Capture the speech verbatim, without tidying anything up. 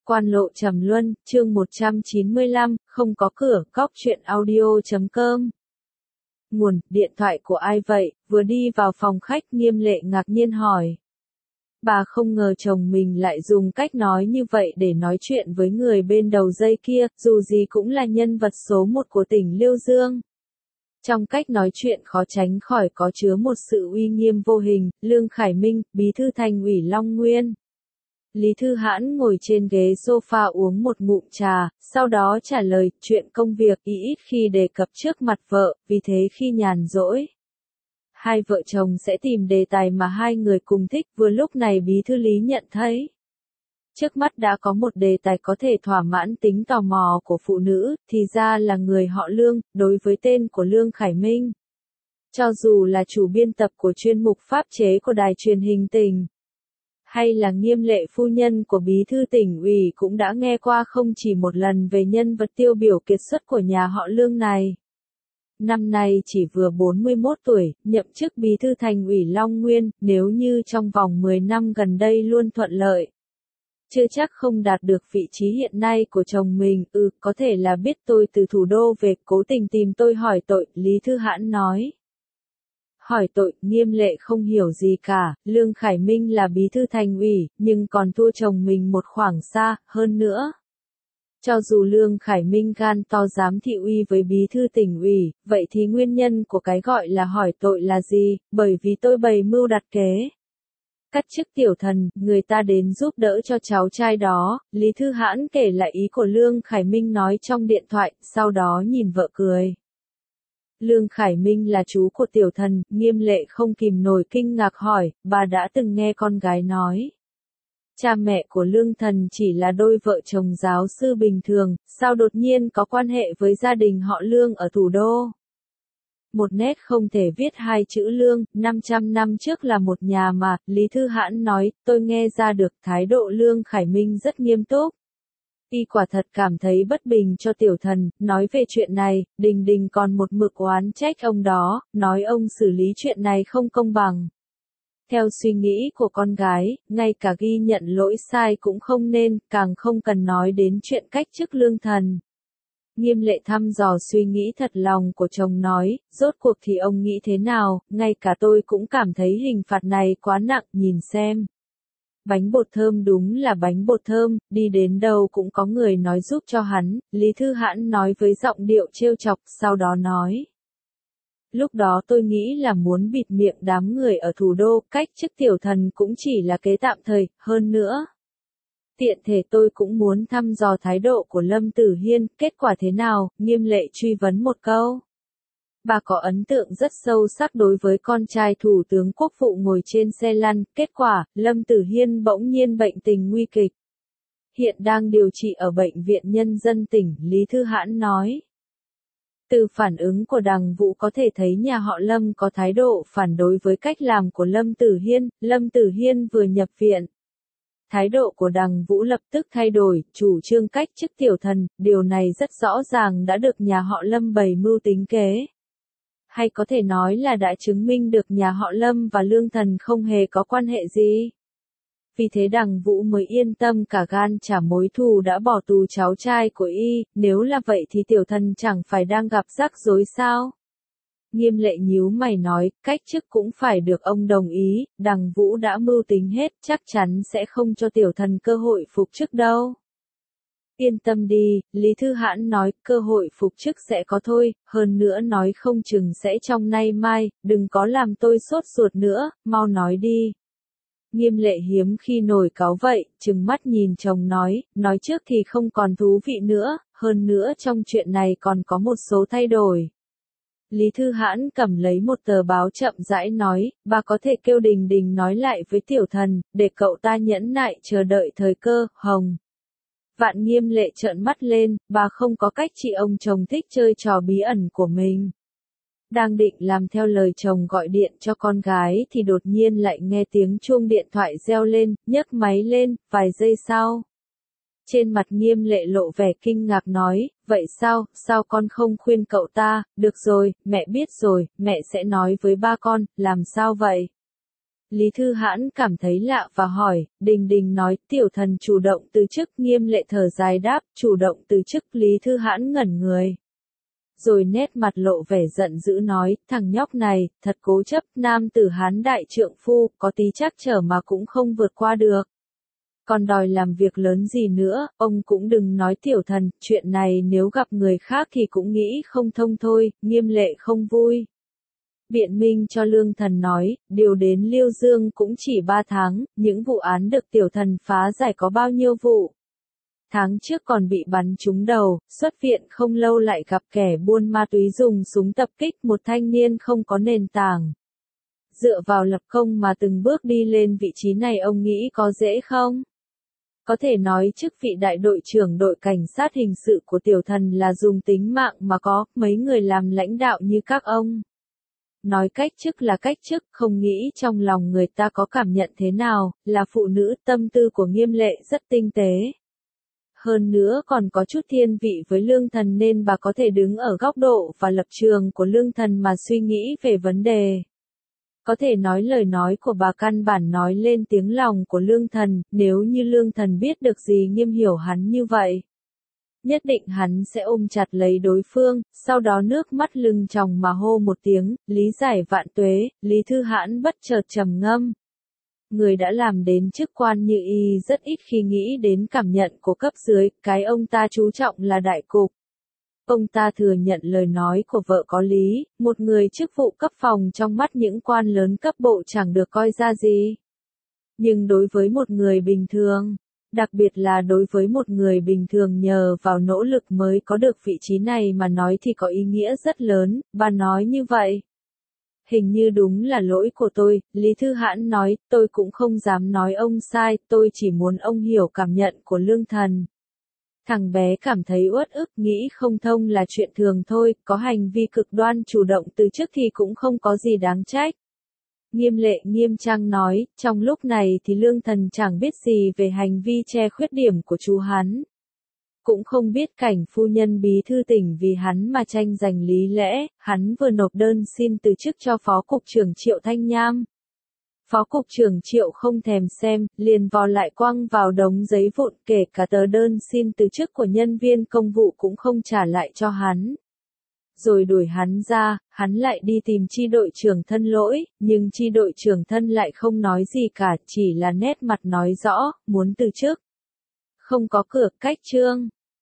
Quan lộ trầm luân, chương một trăm chín mươi lăm, không có cửa, góc truyện audio chấm com. Nguồn, điện thoại của ai vậy? Vừa đi vào phòng khách Nghiêm Lệ ngạc nhiên hỏi. Bà không ngờ chồng mình lại dùng cách nói như vậy để nói chuyện với người bên đầu dây kia, dù gì cũng là nhân vật số một của tỉnh Liêu Dương. Trong cách nói chuyện khó tránh khỏi có chứa một sự uy nghiêm vô hình. Lương Khải Minh, Bí thư Thành ủy Long Nguyên. Lý Thư Hãn ngồi trên ghế sofa uống một ngụm trà, sau đó trả lời, chuyện công việc y ít khi đề cập trước mặt vợ, vì thế khi nhàn rỗi, hai vợ chồng sẽ tìm đề tài mà hai người cùng thích. Vừa lúc này Bí thư Lý nhận thấy trước mắt đã có một đề tài có thể thỏa mãn tính tò mò của phụ nữ, thì ra là người họ Lương. Đối với tên của Lương Khải Minh, cho dù là chủ biên tập của chuyên mục pháp chế của đài truyền hình tỉnh, hay là Nghiêm Lệ phu nhân của Bí thư tỉnh ủy cũng đã nghe qua không chỉ một lần về nhân vật tiêu biểu kiệt xuất của nhà họ Lương này. Năm nay chỉ vừa bốn mươi mốt tuổi, nhậm chức Bí thư Thành ủy Long Nguyên, nếu như trong vòng mười năm gần đây luôn thuận lợi, chưa chắc không đạt được vị trí hiện nay của chồng mình. Ừ, có thể là biết tôi từ thủ đô về, cố tình tìm tôi hỏi tội, Lý Thư Hãn nói. Hỏi tội, Nghiêm Lệ không hiểu gì cả. Lương Khải Minh là bí thư thành ủy, nhưng còn thua chồng mình một khoảng xa. Hơn nữa, cho dù Lương Khải Minh gan to dám thị uy với bí thư tỉnh ủy, vậy thì nguyên nhân của cái gọi là hỏi tội là gì? Bởi vì tôi bày mưu đặt kế, cắt chức tiểu thần, người ta đến giúp đỡ cho cháu trai đó. Lý Thư Hãn kể lại ý của Lương Khải Minh nói trong điện thoại, sau đó nhìn vợ cười. Lương Khải Minh là chú của tiểu thần. Nghiêm Lệ không kìm nổi kinh ngạc hỏi, bà đã từng nghe con gái nói cha mẹ của Lương Thần chỉ là đôi vợ chồng giáo sư bình thường, sao đột nhiên có quan hệ với gia đình họ Lương ở thủ đô? Một nét không thể viết hai chữ Lương, năm trăm năm trước là một nhà mà. Lý Thư Hãn nói, tôi nghe ra được thái độ Lương Khải Minh rất nghiêm túc. Y quả thật cảm thấy bất bình cho tiểu thần. Nói về chuyện này, Đình Đình còn một mực oán trách ông đó, nói ông xử lý chuyện này không công bằng. Theo suy nghĩ của con gái, ngay cả ghi nhận lỗi sai cũng không nên, càng không cần nói đến chuyện cách chức Lương Thần. Nghiêm Lệ thăm dò suy nghĩ thật lòng của chồng nói, rốt cuộc thì ông nghĩ thế nào? Ngay cả tôi cũng cảm thấy hình phạt này quá nặng, nhìn xem. Bánh bột thơm đúng là bánh bột thơm, đi đến đâu cũng có người nói giúp cho hắn. Lý Thư Hãn nói với giọng điệu trêu chọc, sau đó nói. Lúc đó tôi nghĩ là muốn bịt miệng đám người ở thủ đô, cách chức tiểu thần cũng chỉ là kế tạm thời. Hơn nữa, tiện thể tôi cũng muốn thăm dò thái độ của Lâm Tử Hiên. Kết quả thế nào? Nghiêm Lệ truy vấn một câu. Bà có ấn tượng rất sâu sắc đối với con trai thủ tướng quốc vụ ngồi trên xe lăn. Kết quả, Lâm Tử Hiên bỗng nhiên bệnh tình nguy kịch, hiện đang điều trị ở Bệnh viện Nhân dân tỉnh. Lý Thư Hãn nói. Từ phản ứng của Đằng Vũ có thể thấy nhà họ Lâm có thái độ phản đối với cách làm của Lâm Tử Hiên. Lâm Tử Hiên vừa nhập viện, thái độ của Đằng Vũ lập tức thay đổi, chủ trương cách chức tiểu thần. Điều này rất rõ ràng đã được nhà họ Lâm bày mưu tính kế. Hay có thể nói là đã chứng minh được nhà họ Lâm và Lương Thần không hề có quan hệ gì. Vì thế Đằng Vũ mới yên tâm cả gan trả mối thù đã bỏ tù cháu trai của y. Nếu là vậy thì tiểu thần chẳng phải đang gặp rắc rối sao? Nghiêm Lệ nhíu mày nói, cách chức cũng phải được ông đồng ý. Đằng Vũ đã mưu tính hết, chắc chắn sẽ không cho tiểu thần cơ hội phục chức đâu. Yên tâm đi, Lý Thư Hãn nói, cơ hội phục chức sẽ có thôi, hơn nữa nói không chừng sẽ trong nay mai. Đừng có làm tôi sốt ruột nữa, mau nói đi. Nghiêm Lệ hiếm khi nổi cáu vậy, trừng mắt nhìn chồng nói, nói trước thì không còn thú vị nữa, hơn nữa trong chuyện này còn có một số thay đổi. Lý Thư Hãn cầm lấy một tờ báo chậm rãi nói, bà có thể kêu Đình Đình nói lại với tiểu thần, để cậu ta nhẫn nại chờ đợi thời cơ. Hồng Vạn Nghiêm Lệ trợn mắt lên, bà không có cách chị ông chồng thích chơi trò bí ẩn của mình. Đang định làm theo lời chồng gọi điện cho con gái thì đột nhiên lại nghe tiếng chuông điện thoại reo lên, nhấc máy lên. Vài giây sau, trên mặt Nghiêm Lệ lộ vẻ kinh ngạc nói, vậy sao, sao con không khuyên cậu ta? Được rồi, mẹ biết rồi, mẹ sẽ nói với ba con. Làm sao vậy? Lý Thư Hãn cảm thấy lạ và hỏi, Đình Đình nói, tiểu thần chủ động từ chức. Nghiêm Lệ thở dài đáp, chủ động từ chức. Lý Thư Hãn ngẩn người. Rồi nét mặt lộ vẻ giận dữ nói, thằng nhóc này, thật cố chấp, nam tử Hán đại trượng phu, có tí trắc trở mà cũng không vượt qua được. Còn đòi làm việc lớn gì nữa, ông cũng đừng nói tiểu thần, chuyện này nếu gặp người khác thì cũng nghĩ không thông thôi. Nghiêm Lệ không vui. Biện minh cho Lương Thần nói, điều đến Liêu Dương cũng chỉ ba tháng, những vụ án được tiểu thần phá giải có bao nhiêu vụ. Tháng trước còn bị bắn trúng đầu, xuất viện không lâu lại gặp kẻ buôn ma túy dùng súng tập kích một thanh niên không có nền tảng. Dựa vào lập công mà từng bước đi lên vị trí này, ông nghĩ có dễ không? Có thể nói chức vị đại đội trưởng đội cảnh sát hình sự của tiểu thần là dùng tính mạng mà có, mấy người làm lãnh đạo như các ông. Nói cách chức là cách chức, không nghĩ trong lòng người ta có cảm nhận thế nào, là phụ nữ. Tâm tư của Nghiêm Lệ rất tinh tế. Hơn nữa còn có chút thiên vị với Lương Thần nên bà có thể đứng ở góc độ và lập trường của Lương Thần mà suy nghĩ về vấn đề. Có thể nói lời nói của bà căn bản nói lên tiếng lòng của Lương Thần, nếu như Lương Thần biết được gì Nghiêm hiểu hắn như vậy. Nhất định hắn sẽ ôm chặt lấy đối phương, sau đó nước mắt lưng tròng mà hô một tiếng, lý giải vạn tuế. Lý Thư Hãn bất chợt trầm ngâm. Người đã làm đến chức quan như y rất ít khi nghĩ đến cảm nhận của cấp dưới, cái ông ta chú trọng là đại cục. Ông ta thừa nhận lời nói của vợ có lý, một người chức vụ cấp phòng trong mắt những quan lớn cấp bộ chẳng được coi ra gì. Nhưng đối với một người bình thường, đặc biệt là đối với một người bình thường nhờ vào nỗ lực mới có được vị trí này mà nói thì có ý nghĩa rất lớn. Bà nói như vậy. Hình như đúng là lỗi của tôi, Lý Thư Hãn nói, tôi cũng không dám nói ông sai, tôi chỉ muốn ông hiểu cảm nhận của Lương Thần. Thằng bé cảm thấy uất ức, nghĩ không thông là chuyện thường thôi, có hành vi cực đoan chủ động từ chức thì cũng không có gì đáng trách. Nghiêm Lệ nghiêm trang nói, trong lúc này thì Lương Thần chẳng biết gì về hành vi che khuyết điểm của chú hắn. Cũng không biết cảnh phu nhân bí thư tỉnh vì hắn mà tranh giành lý lẽ, hắn vừa nộp đơn xin từ chức cho Phó Cục trưởng Triệu Thanh Nham. Phó Cục trưởng Triệu không thèm xem, liền vò lại quăng vào đống giấy vụn, kể cả tờ đơn xin từ chức của nhân viên công vụ cũng không trả lại cho hắn. Rồi đuổi hắn ra, hắn lại đi tìm chi đội trưởng Thân lỗi, nhưng chi đội trưởng Thân lại không nói gì cả, chỉ là nét mặt nói rõ, muốn từ chức. Không có cửa cách chương.